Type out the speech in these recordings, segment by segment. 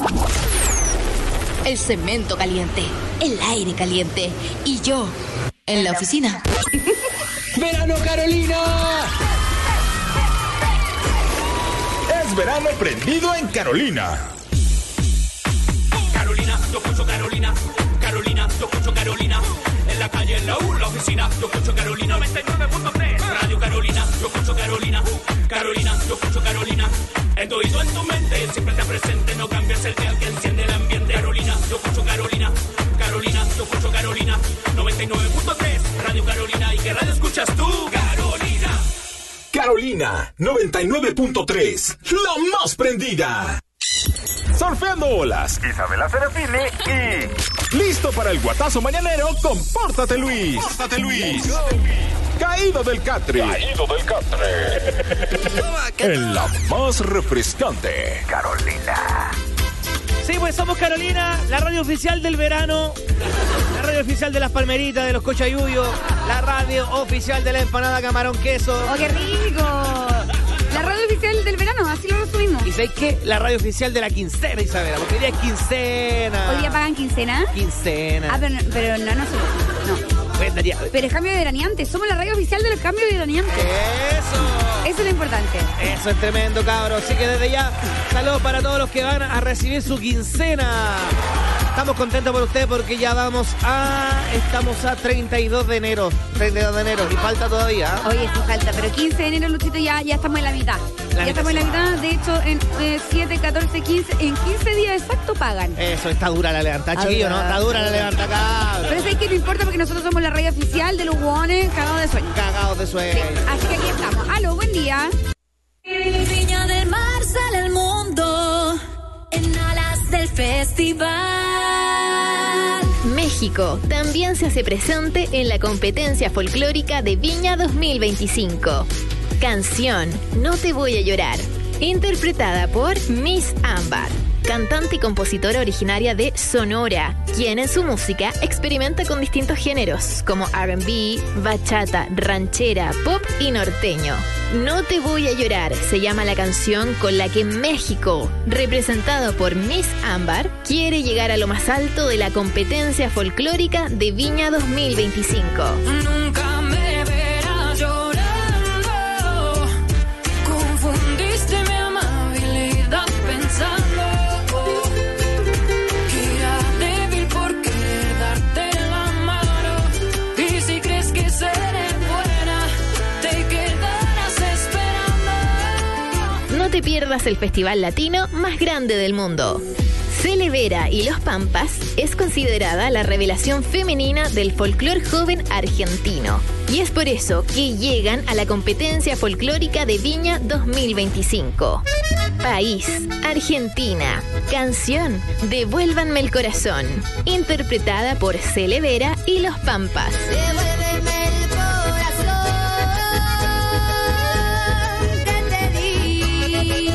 El cemento caliente, el aire caliente y yo en la oficina. ¡Verano Carolina! Es verano prendido en Carolina. Carolina, yo escucho Carolina. Carolina, yo escucho Carolina. En la calle, en la U, la oficina, yo escucho Carolina. 99.3 Radio Carolina, yo escucho Carolina. Carolina, yo escucho Carolina. En oído en tu mente, siempre te presente. No cambies el dial que enciende el ambiente. Carolina, yo escucho Carolina. Carolina, yo escucho Carolina. 99.3 Radio Carolina. ¿Y qué radio escuchas tú? Carolina. Carolina 99.3, la más prendida. Surfeando olas, Isabela Serafini y listo para el guatazo mañanero con Pórtate Luis. Pórtate Luis. Caído del catre. Caído del catre. En la más refrescante, Carolina. Sí, pues somos Carolina, la radio oficial del verano, la radio oficial de las palmeritas, de los cochayuyos, la radio oficial de la empanada camarón queso. ¡Oh, qué rico! La radio oficial del verano, así lo resumimos. ¿Y sabéis qué? La radio oficial de la quincena, Isabela, porque hoy día es quincena. ¿Hoy día pagan quincena? Quincena. Ah, pero no nosotros, no. Pues, Daría. Pero es cambio de veraneante, somos la radio oficial de los cambios de veraneante. ¡Eso! Eso es lo importante. Eso es tremendo, cabros. Así que desde ya, saludos para todos los que van a recibir su quincena. Estamos contentos por ustedes porque ya estamos a 32 de enero. 32 de enero. Y falta todavía. Oye, sí falta, pero 15 de enero, Luchito, ya estamos en la mitad. Estamos en la mitad. De hecho, en 7, 14, 15, en 15 días exacto pagan. Eso, está dura la levanta, chiquillo, ¿no? Está dura la levanta, cabros. Pero es que no importa porque nosotros somos la radio oficial de los huones cagados de sueño. Cagados de sueño. Sí, así que aquí estamos. Aló, buen día. Viña del Mar sale al mundo en alas del festival. México también se hace presente en la competencia folclórica de Viña 2025. Canción No te voy a llorar, interpretada por Miss Ámbar, cantante y compositora originaria de Sonora, quien en su música experimenta con distintos géneros como R&B, bachata, ranchera, pop y norteño. No te voy a llorar se llama la canción con la que México, representado por Miss Ámbar, quiere llegar a lo más alto de la competencia folclórica de Viña 2025. Nunca me verás llorando, confundiste mi amabilidad pensando que era débil por querer darte la mano, y si crees que seré buena, te quedarás esperando. No te pierdas el festival latino más grande del mundo. Cele Vera y Los Pampas es considerada la revelación femenina del folclore joven argentino. Y es por eso que llegan a la competencia folclórica de Viña 2025. País, Argentina. Canción, Devuélvanme el corazón. Interpretada por Cele Vera y Los Pampas. Devuélveme el corazón que te di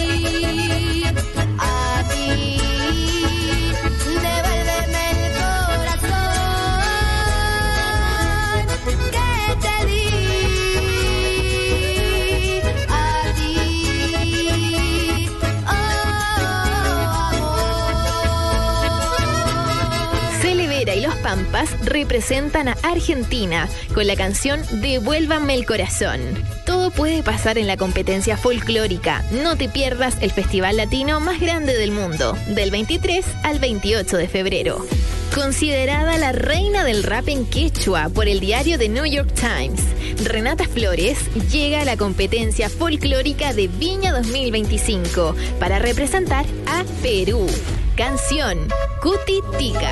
a ti. Devuélveme el corazón que te di a ti. Cele Vera y Los Pampas representan a Argentina con la canción Devuélvanme el corazón. Todo puede pasar en la competencia folclórica. No te pierdas el festival latino más grande del mundo, del 23 al 28 de febrero. Considerada la reina del rap en quechua por el diario The New York Times, Renata Flores llega a la competencia folclórica de Viña 2025 para representar a Perú. Canción, Cuti Tica.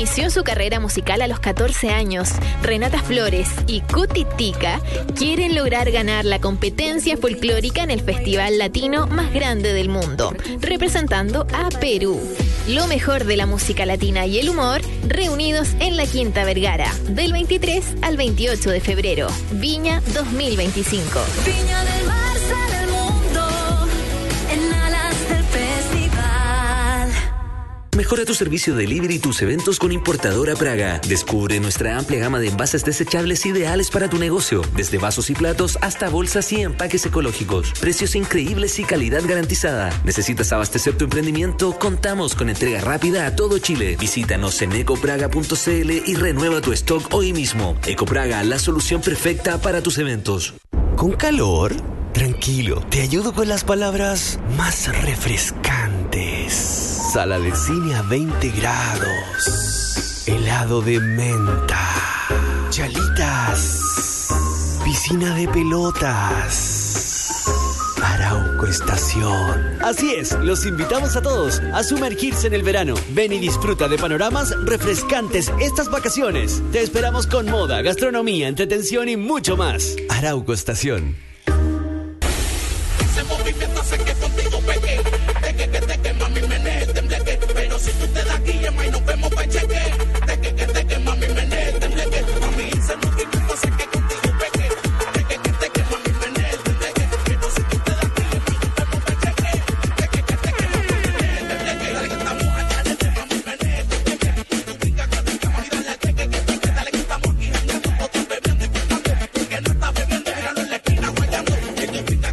inició su carrera musical a los 14 años, Renata Flores y Cutitica quieren lograr ganar la competencia folclórica en el festival latino más grande del mundo, representando a Perú. Lo mejor de la música latina y el humor, reunidos en la Quinta Vergara, del 23 al 28 de febrero. Viña 2025. Viña del Mar sale al mundo en alas del festival. Mejora tu servicio de delivery y tus eventos con Importadora Praga. Descubre nuestra amplia gama de envases desechables ideales para tu negocio, desde vasos y platos hasta bolsas y empaques ecológicos. Precios increíbles y calidad garantizada. ¿Necesitas abastecer tu emprendimiento? Contamos con entrega rápida a todo Chile. Visítanos en ecopraga.cl y renueva tu stock hoy mismo. Ecopraga, la solución perfecta para tus eventos. ¿Con calor? Tranquilo, te ayudo con las palabras más refrescantes. Sala de cine a 20 grados. Helado de menta. Chalitas. Piscina de pelotas. Arauco Estación. Así es, los invitamos a todos a sumergirse en el verano. Ven y disfruta de panoramas refrescantes estas vacaciones. Te esperamos con moda, gastronomía, entretención y mucho más. Arauco Estación. Ese movimiento hace que contigo pegue. Teque, mami, menee, tembleque. Pero si tú te das guillema y nos vemos pa' cheque. Teque, mami, menee, tembleque. Mami, ese movimiento hace que contigo pegue. Teque, mami, menee, tembleque. Pero si tú te das guillema y nos vemos pa' cheque. Teque, mami, menee, tembleque. Dale que estamos allá, mami, menee, tembleque. Tú brinca, mami, dale teque. Dale que estamos aquí jangueando. Otros bebiendo y fumando. Que no está bebiendo, déjalo en la esquina guayando. Que tú brinca,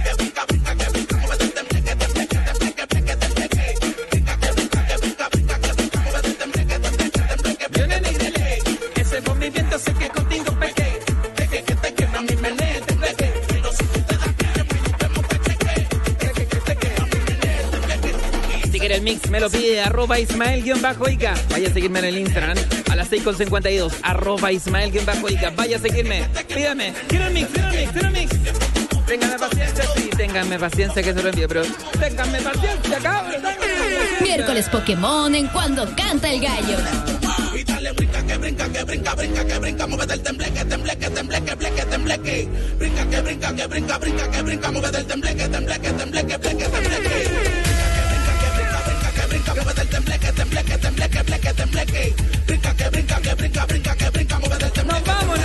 sé que contigo pequé, teque, mami, menee, tembleque. Pero si tú te das guillema y nos vemos pa' cheque. Teque, mami, menee, tembleque. Si quiere el mix, me lo pide, @Ismael_Ica. Vaya a seguirme en el Instagram a las 6:52, @Ismael_Ica. Vaya a seguirme, pídame, quiero el mix. Ténganme paciencia, sí, ténganme paciencia que se lo envío, pero ténganme paciencia, cabrón. Miércoles Pokémon en Cuando Canta el Gallo. Y dale brinca, que brinca, mueve del tembleque. Brinca, que brinca, mueve del tembleque. Brinca, que brinca, mueve del tembleque. Brinca, que brinca, mueve del tembleque. Nos vamos.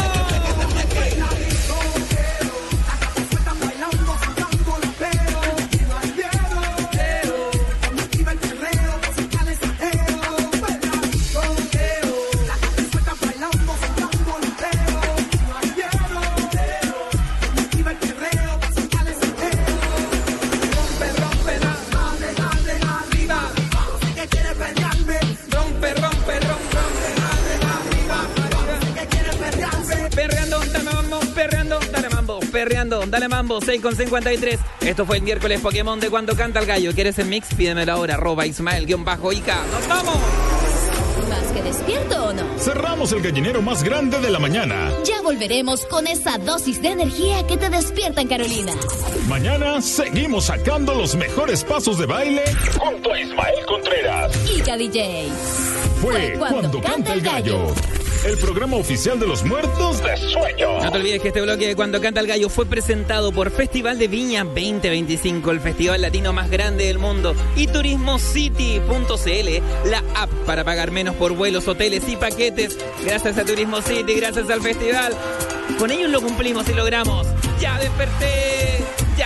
Perreando, dale mambo, 6:53. Esto fue el miércoles Pokémon de Cuando Canta el Gallo. ¿Quieres el mix? Pídemelo ahora, @Ismael_Ica. ¡Nos vamos! ¿Más que despierto o no? Cerramos el gallinero más grande de la mañana. Ya volveremos con esa dosis de energía que te despierta en Carolina. Mañana seguimos sacando los mejores pasos de baile junto a Ismael Contreras. Ica DJ. Fue Cuando Canta el Gallo, el programa oficial de los muertos de sueño. No te olvides que este bloque de Cuando Canta el Gallo fue presentado por Festival de Viña 2025, el festival latino más grande del mundo, y turismocity.cl, la app para pagar menos por vuelos, hoteles y paquetes. Gracias a Turismo City, gracias al festival. Con ellos lo cumplimos y logramos. Ya desperté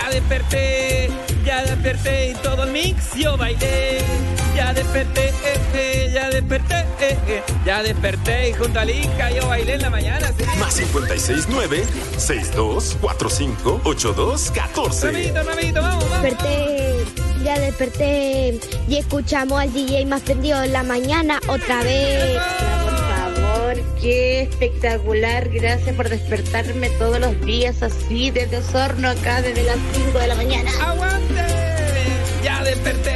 y todo el mix yo bailé. Ya desperté y junto a Lica yo bailé en la mañana, ¿sí? Más 569-6245-8214. Ramito, vamos. Ya desperté y escuchamos al DJ más prendido en la mañana otra vez. Por favor, qué espectacular. Gracias por despertarme todos los días así desde Osorno, acá desde las 5 de la mañana. ¡Aguante! Ya desperté.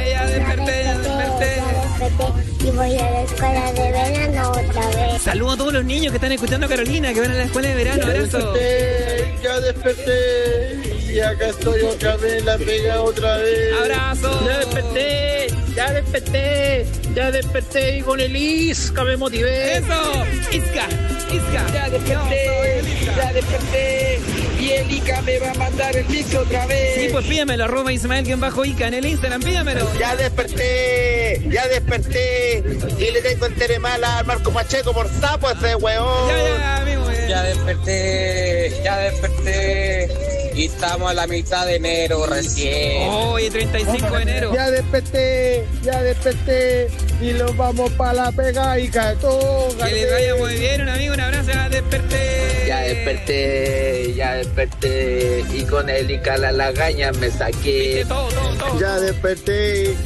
Y voy a la escuela de verano otra vez. Saludos a todos los niños que están escuchando a Carolina, que van a la escuela de verano. Abrazo. Ya desperté. Y acá estoy otra vez, la pega otra vez. Abrazo. Ya desperté. Ya desperté y con el Isca me motivé. ¡Eso! ¡Isca! Ya desperté y el Ica me va a mandar el mix otra vez. Sí, pues pídamelo, @Ismael_Ica en el Instagram, pídamelo. Ya desperté y le tengo entere mala al Marco Pacheco por sapo a ese weón. Ya, amigo. Ya desperté y estamos a la mitad de enero recién. Hoy, 35 de enero. Ya desperté y nos vamos para la pega y catógate. Que les vaya muy bien, un amigo, un abrazo, ya desperté. Ya desperté y con el Ica la lagaña me saqué. Todo. Ya desperté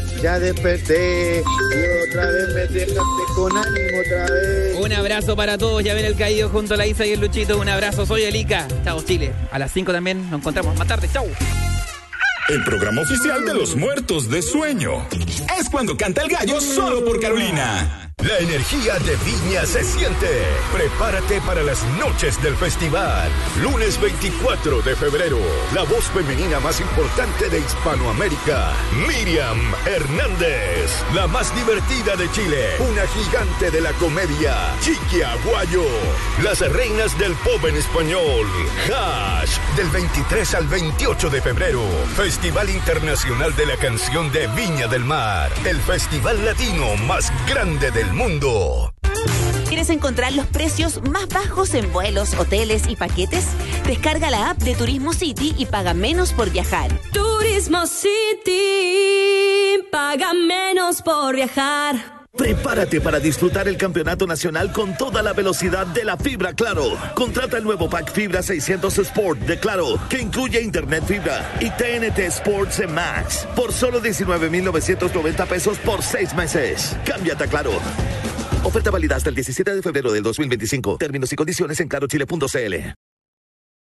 y otra vez me dejaste con ánimo otra vez. Un abrazo para todos, ya ven el caído junto a la Isa y el Luchito, un abrazo, soy el Ica. Chao Chile, a las 5 también nos encontramos más tarde, chao. El programa oficial de los muertos de sueño. Es cuando canta el gallo solo por Carolina. La energía de Viña se siente. Prepárate para las noches del festival. Lunes 24 de febrero. La voz femenina más importante de Hispanoamérica, Miriam Hernández. La más divertida de Chile. Una gigante de la comedia, Chiqui Aguayo. Las reinas del pop en español, Hash. Del 23 al 28 de febrero. Festival Internacional de la Canción de Viña del Mar. El festival latino más grande del mundo. ¿Quieres encontrar los precios más bajos en vuelos, hoteles y paquetes? Descarga la app de Turismo City y paga menos por viajar. Turismo City, paga menos por viajar. Prepárate para disfrutar el campeonato nacional con toda la velocidad de la fibra Claro. Contrata el nuevo pack Fibra 600 Sport de Claro, que incluye Internet Fibra y TNT Sports Max por solo 19,990 pesos por 6 meses. Cámbiate a Claro. Oferta válida hasta el 17 de febrero del 2025. Términos y condiciones en clarochile.cl.